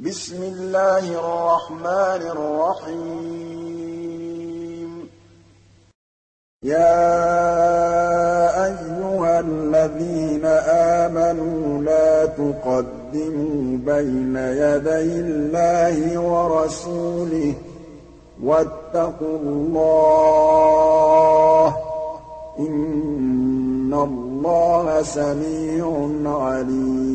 بسم الله الرحمن الرحيم يا أيها الذين آمنوا لا تقدموا بين يدي الله ورسوله واتقوا الله إن الله سميع عليم